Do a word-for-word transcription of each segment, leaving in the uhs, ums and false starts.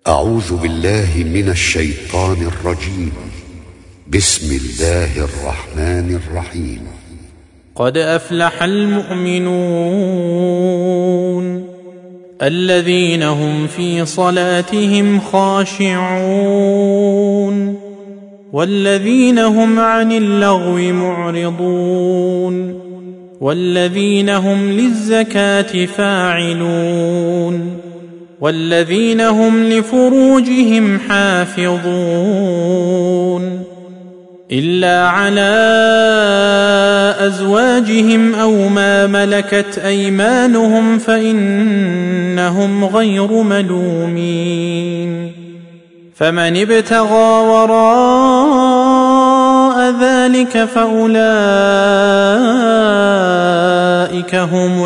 أعوذ بالله من الشيطان الرجيم. بسم الله الرحمن الرحيم. قد أفلح المؤمنون الذين هم في صلاتهم خاشعون والذين هم عن اللغو معرضون والذين هم للزكاة فاعلون والذين هم لفروجهم حافظون إلا على أزواجهم أو ما ملكت أيمانهم فإنهم غير ملومين فمن ابتغى وراء ذلك فأولئك هم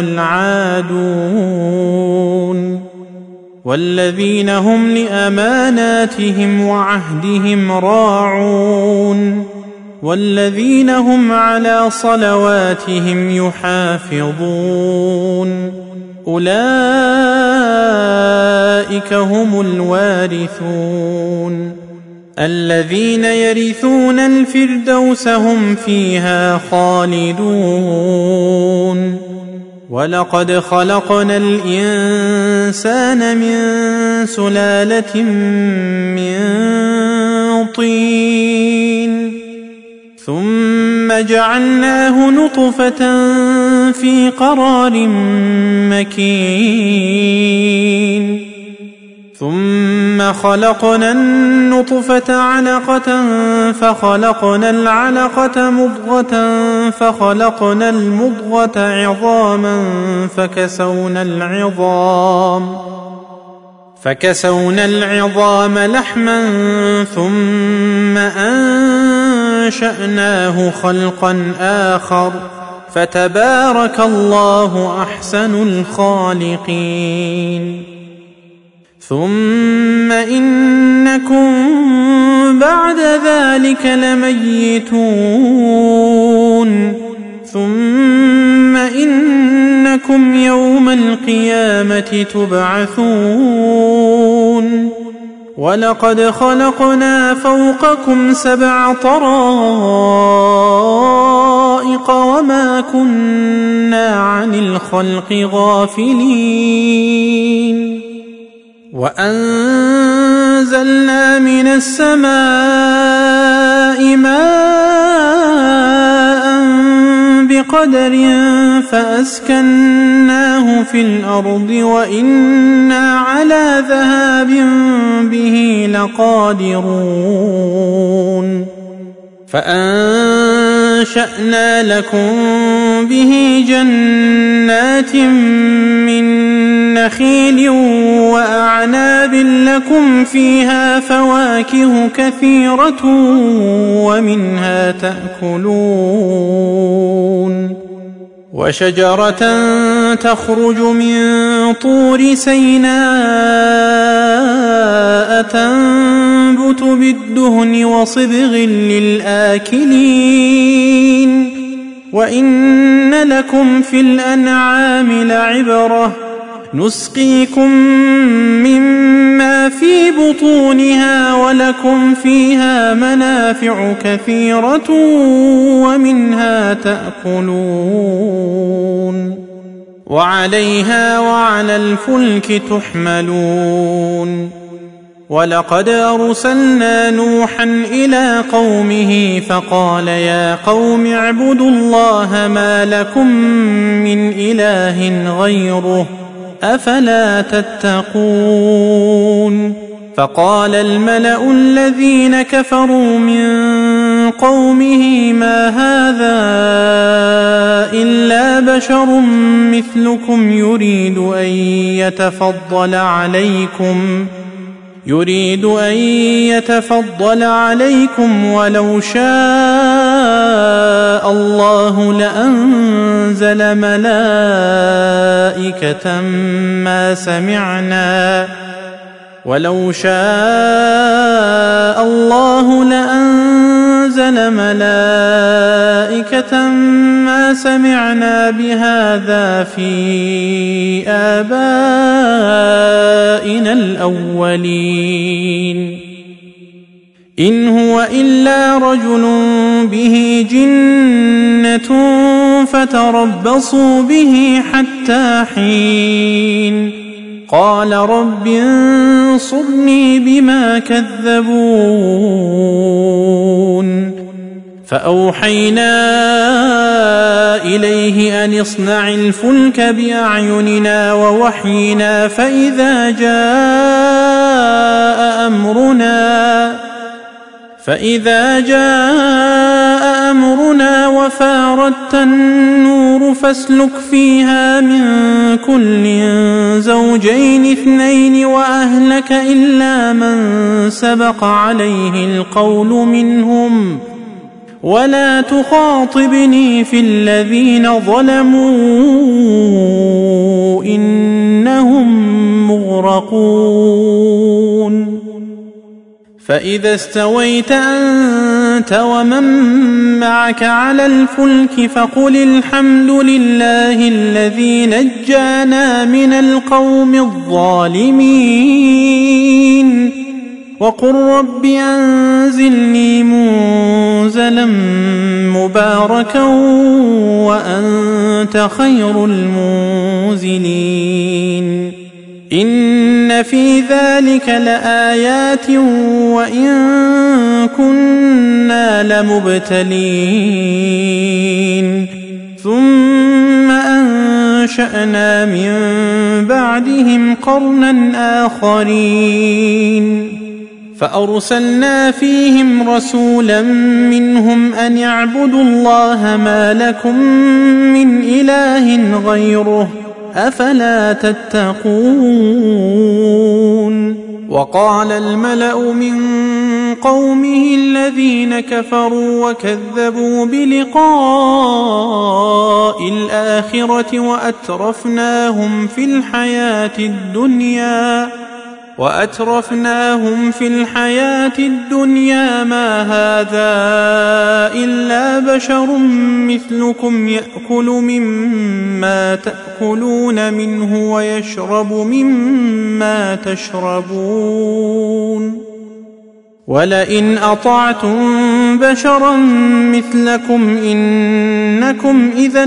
العادون والذين هم لأماناتهم وعهدهم راعون والذين هم على صلواتهم يحافظون أولئك هم الوارثون الذين يرثون الفردوس هم فيها خالدون ولقد خلقنا الإنسان من سلالة من طين ثم جعلناه نطفة في قرار مكين ثم خلقنا النطفة علقة فخلقنا العلقة مضغة فخلقنا المضغة عظاما فكسونا العظام فكسونا العظام لحما ثم أنشأناه خلقا آخر فتبارك الله أحسن الخالقين ثم إنكم بعد ذلك لميتون ثم إنكم يوم القيامة تبعثون ولقد خلقنا فوقكم سبع طرائق وما كنا عن الخلق غافلين وأنزلنا من السماء ماء بقدر فأسكناه في الأرض وإنا على ذهاب به لقادرون فأنشأنا لكم به جنات من نخيل وأعناب لكم فيها فواكه كثيرة ومنها تأكلون وشجرة تخرج من طور سيناء تنبت بالدهن وصبغ للآكلين وإن لكم في الأنعام لعبرة نسقيكم مما في بطونها ولكم فيها منافع كثيرة ومنها تأكلون وعليها وعلى الفلك تحملون ولقد أرسلنا نوحا إلى قومه فقال يا قوم اعبدوا الله ما لكم من إله غيره أفلا تتقون فقال الملأ الذين كفروا من قومه ما هذا إلا بشر مثلكم يريد أن يتفضل عليكم يريد أن يتفضل عليكم ولو شاء الله لأنزل ملائكة ما سمعنا ولو شاء الله لأنزل ملائكة ما ما سمعنا بهذا في آبائنا الأولين إن هو إلا رجل به جنة فتربصوا به حتى حين قال رب انصرني بما كذبون فأوحينا إليه أن اصنع الفلك بأعيننا ووحينا فإذا جاء أمرنا فإذا جاء أمرنا وفاردت النور فاسلك فيها من كل زوجين اثنين وأهلك إلا من سبق عليه القول منهم ولا تخاطبني في الذين ظلموا إنهم مغرقون فإذا استويت أنت ومن معك على الفلك فقل الحمد لله الذي نجانا من القوم الظالمين وقل رب أنزلني منزلا مباركا وأنت خير المنزلين إن في ذلك لآيات وإن كنا لمبتلين ثم أنشأنا من بعدهم قرنا آخرين فأرسلنا فيهم رسولا منهم أن اعبدوا الله ما لكم من إله غيره أفلا تتقون وقال الملأ من قومه الذين كفروا وكذبوا بلقاء الآخرة وأترفناهم في الحياة الدنيا وأترفناهم في الحياة الدنيا ما هذا إلا بشر مثلكم يأكل مما تأكلون منه ويشرب مما تشربون ولئن أطعتم بشرا مثلكم إنكم إذا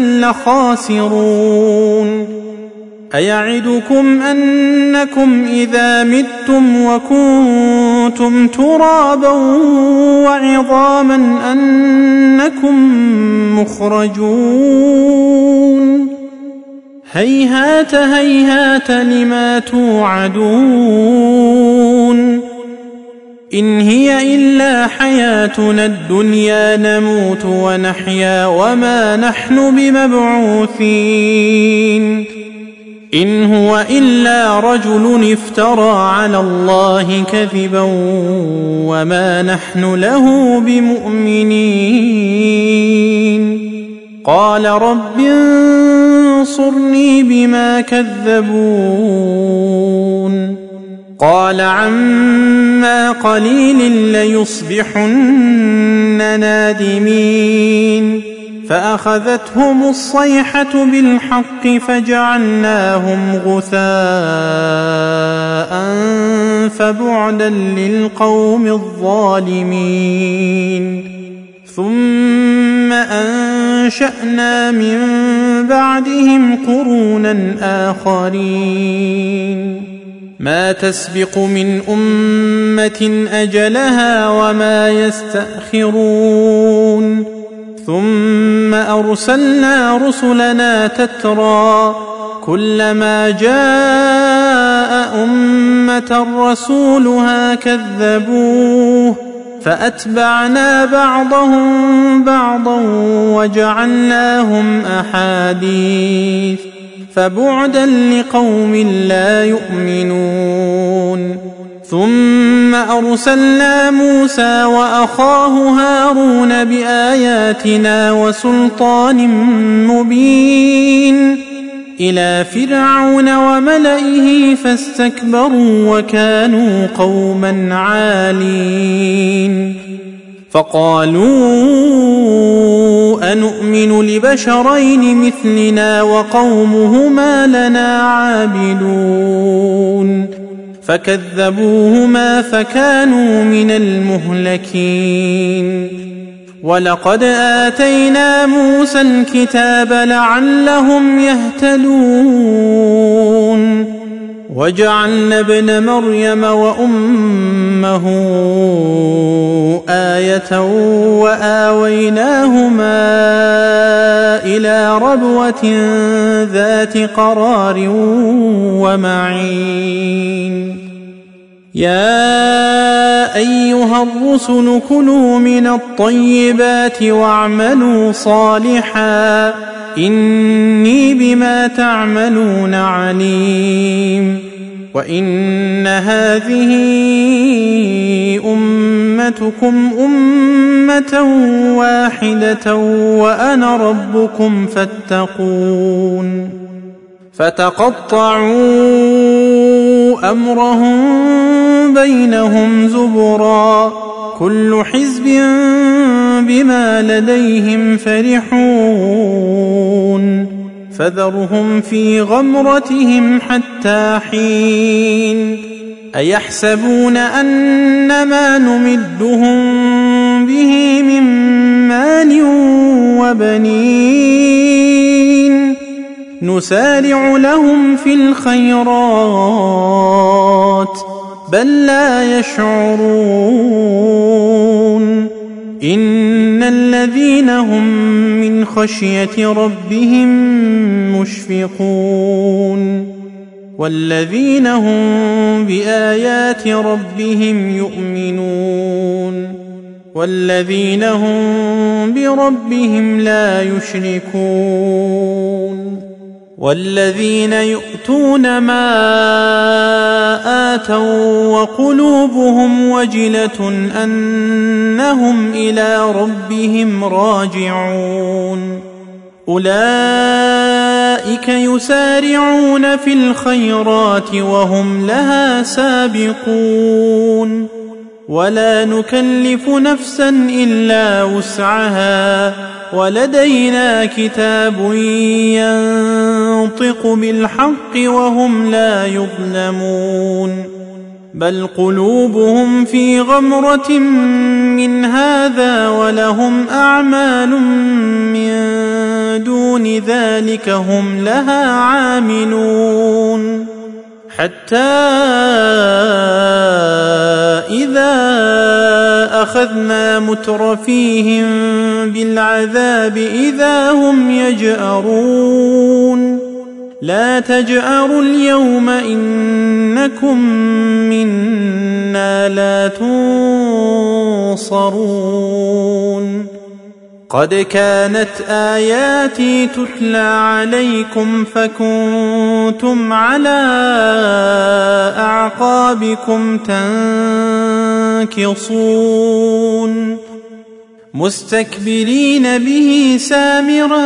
لخاسرون أيعدكم أنكم إذا متم وكنتم ترابا وعظاما أنكم مخرجون هيهات هيهات لما توعدون إن هي إلا حياتنا الدنيا نموت ونحيا وما نحن بمبعوثين إن هو إلا رجل افترى على الله كذبا وما نحن له بمؤمنين قال رب انصرني بما كذبون قال عما قليل ليصبحن نادمين فأخذتهم الصيحة بالحق فجعلناهم غثاء فبعدا للقوم الظالمين ثم أنشأنا من بعدهم قرونا آخرين ما تسبق من أمة أجلها وما يستأخرون ثم أرسلنا رسلنا تترى كلما جاء أمة رسولها كذبوه فأتبعنا بعضهم بعضا وجعلناهم أحاديث فبعدا لقوم لا يؤمنون ثم أرسلنا موسى وأخاه هارون بآياتنا وسلطان مبين إلى فرعون وملئه فاستكبروا وكانوا قوما عالين فقالوا أنؤمن لبشرين مثلنا وقومهما لنا عابدون فكذبوهما فكانوا من المهلكين ولقد آتينا موسى الكتاب لعلهم يهتدون وجعلنا ابن مريم وأمه آية وآويناهما إلى ربوة ذات قرار ومعين يا أيها الرسل كلوا من الطيبات واعملوا صالحا إني بما تعملون عليم وإن هذه أمتكم أمة واحدة وأنا ربكم فاتقون فتقطعوا أمرهم بينهم زبرا كل حزب بما لديهم فرحون فذرهم في غمرتهم حتى حين أيحسبون أن ما نمدهم به من مال وبنين نسارع لهم في الخيرات بل لا يشعرون إن الذين هم من خشية ربهم مشفقون والذين هم بآيات ربهم يؤمنون والذين هم بربهم لا يشركون والذين يؤتون ما آتوا وقلوبهم وجلة أنهم إلى ربهم راجعون أولئك يسارعون في الخيرات وهم لها سابقون ولا نكلف نفسا إلا وسعها ولدينا كتاب ينطق بالحق وهم لا يظلمون بل قلوبهم في غمرة من هذا ولهم أعمال من دون ذلك هم لها عاملون حتى إذا أخذنا مترفيهم بالعذاب إذا هم يجأرون لا تجأروا اليوم إنكم منا لا تنصرون قد كانت آياتي تتلى عليكم فكنتم على أعقابكم تنكصون مستكبرين به سامرا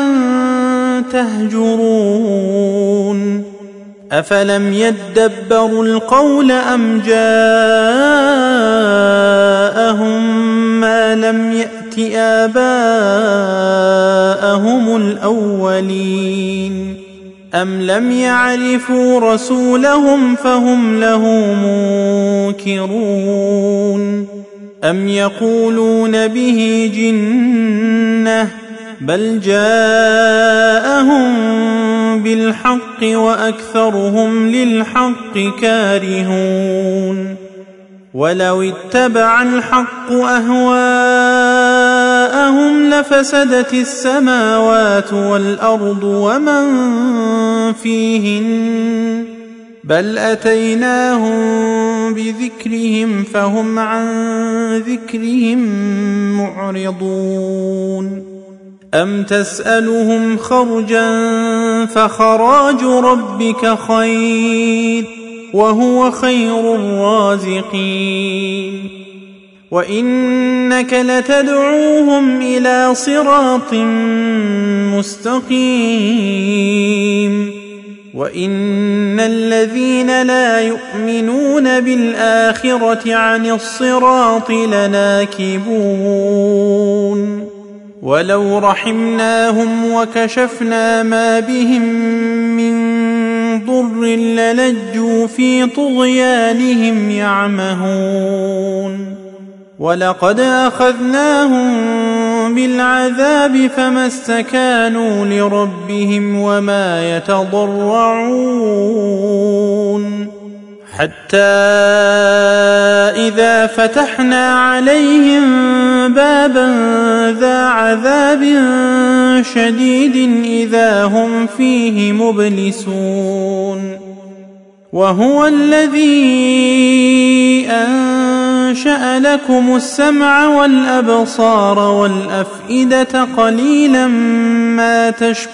تهجرون أفلم يدبروا القول أم جاءهم ما لم يأت آباءهم الأولين أم لم يعرفوا رسولهم فهم له منكرون أم يقولون به جنة بل جاءهم بالحق وأكثرهم للحق كارهون ولو اتبع الحق أهواءهم لفسدت السماوات والأرض ومن فيهن بل أتيناهم بذكرهم فهم عن ذكرهم معرضون أم تسألهم خرجا فخراج ربك خير وهو خير الرازقين وإنك لتدعوهم إلى صراط مستقيم وإن الذين لا يؤمنون بالآخرة عن الصراط لناكبون ولو رحمناهم وكشفنا ما بهم من ضر للجوا في طغيانهم يعمهون ولقد أخذناهم بالعذاب فما استكانوا لربهم وما يتضرعون حتى إذا فتحنا عليهم بابا ذا عذاب شديد إذا هم فيه مبلسون وهو الذي أنشأ لكم السمع والأبصار والأفئدة قليلا ما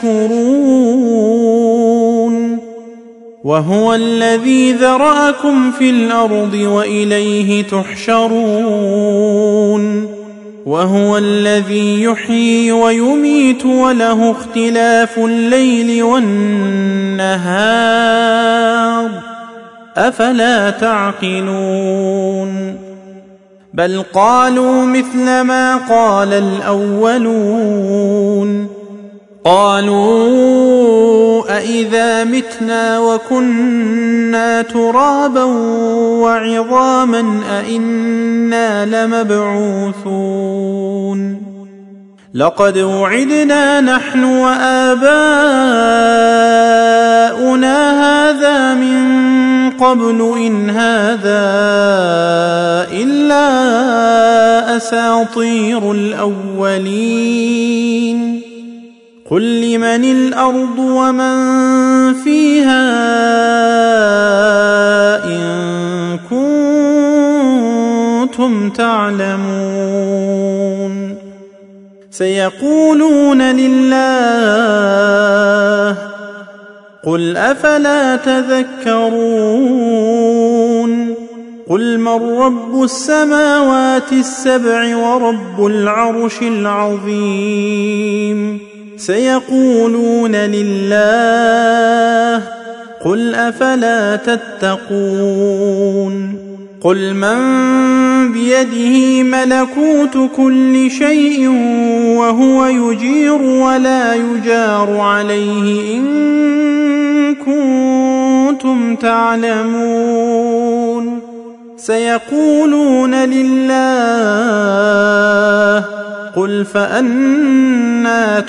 تشكرون وهو الذي ذرأكم في الأرض وإليه تحشرون وهو الذي يحيي ويميت وله اختلاف الليل والنهار أفلا تعقلون بل قالوا مثل ما قال الأولون قالوا أإذا متنا وكنا ترابا وعظاما أإنا لمبعوثون لقد وعدنا نحن وآباؤنا هذا من قبل إن هذا إلا أساطير الأولين قل لمن الأرض ومن فيها إن كنتم تعلمون سيقولون لله قل أفلا تذكرون قل من رب السماوات السبع ورب العرش العظيم سيقولون لله قل أفلا تتقون قل من بيده ملكوت كل شيء وهو يجير ولا يجار عليه إن كنتم تعلمون سيقولون لله قل فأنى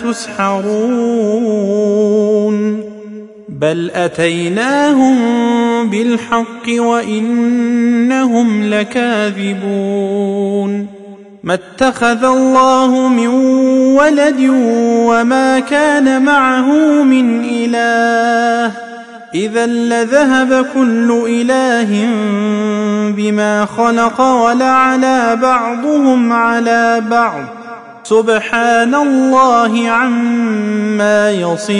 تسحرون بل أتيناهم بالحق وإنهم لكاذبون ما اتخذ الله من ولد وما كان معه من إله إذا لذهب كل إله بما خلق ولعلى بعضهم على بعض سبحان الله عما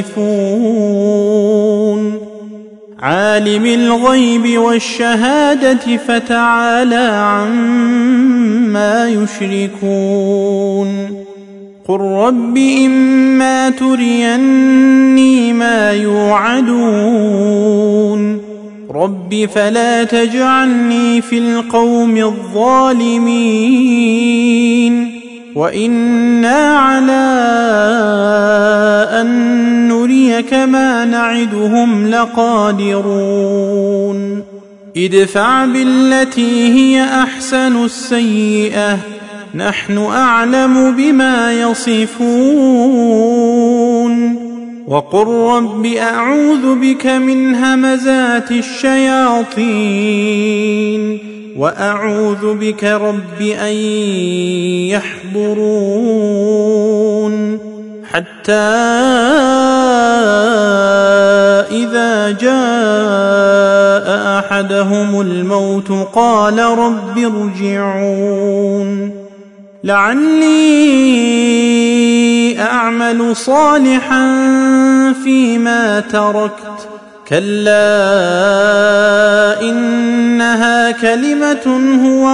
يصفون عالم الغيب والشهادة فتعالى عما يشركون قل رب إما تريني ما يوعدون رب فلا تجعلني في القوم الظالمين وإنا على أن نريك ما نعدهم لقادرون ادفع بالتي هي أحسن السيئة نحن أعلم بما يصفون وقل رب أعوذ بك من همزات الشياطين وأعوذ بك رب أن يحضرون حتى إذا جاء أحدهم الموت قال رب ارجعون لعلي أعمل صالحا فيما تركت كلا إنها كلمة هو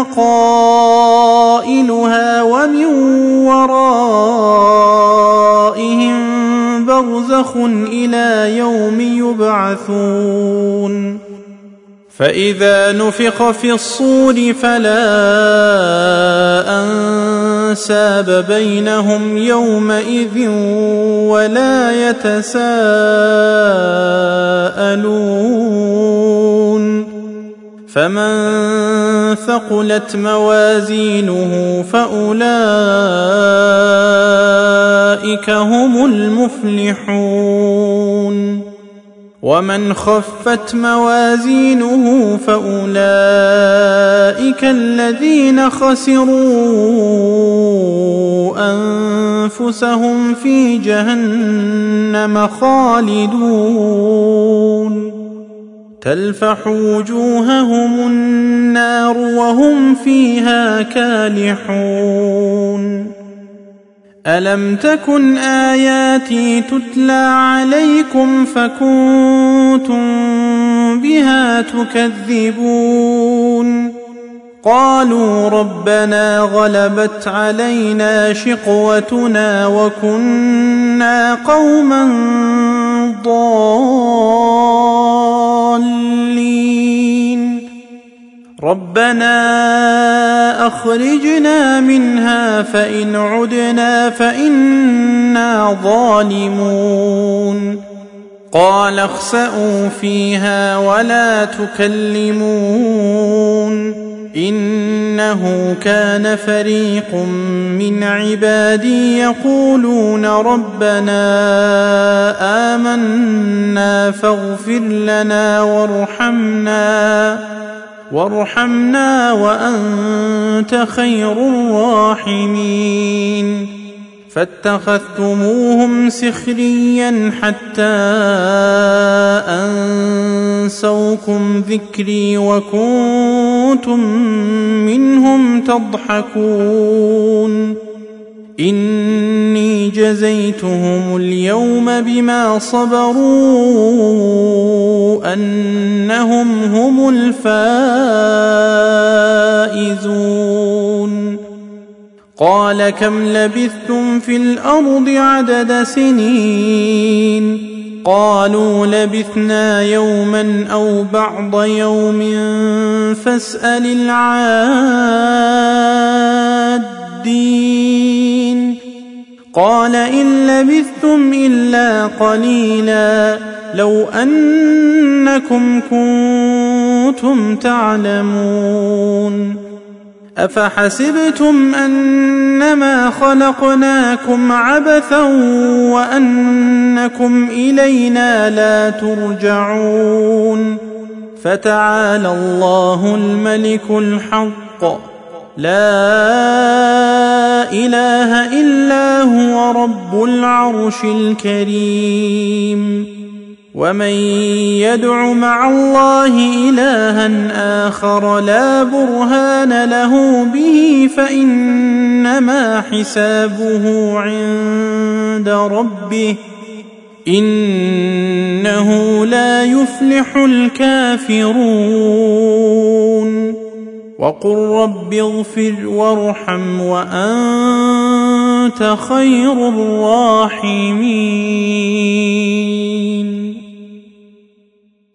قائلها ومن ورائهم برزخ إلى يوم يبعثون فإذا نفخ في الصور فلا أنساب بينهم يومئذ ولا يتساءلون فمن ثقلت موازينه فأولئك هم المفلحون ومن خفت موازينه فأولئك الذين خسروا أنفسهم في جهنم خالدون تلفح وجوههم النار وهم فيها كالحون ألم تكن آياتي تتلى عليكم فكنتم بها تكذبون قالوا ربنا غلبت علينا شقوتنا وكنا قوما ضالين ربنا أخرجنا منها فإن عدنا فإنا ظالمون قال اخسئوا فيها ولا تكلمون إنه كان فريق من عبادي يقولون ربنا آمنا فاغفر لنا وارحمنا وارحمنا وأنت خير الراحمين فاتخذتموهم سخريا حتى أنسوكم ذكري وكنتم منهم تضحكون إني جزيتهم اليوم بما صبروا أنهم هم الفائزون قال كم لبثتم في الأرض عدد سنين قالوا لبثنا يوما أو بعض يوم فاسأل العادين قال إن لبثتم إلا قليلا لو أنكم كنتم تعلمون أفحسبتم أنما خلقناكم عبثا وأنكم إلينا لا ترجعون فتعالى الله الملك الحق لا إله إلا هو رب العرش الكريم ومن يدع مع الله إلها آخر لا برهان له به فإنما حسابه عند ربه إنه لا يفلح الكافرون وقل رب اغفر وارحم وأنت خير الراحمين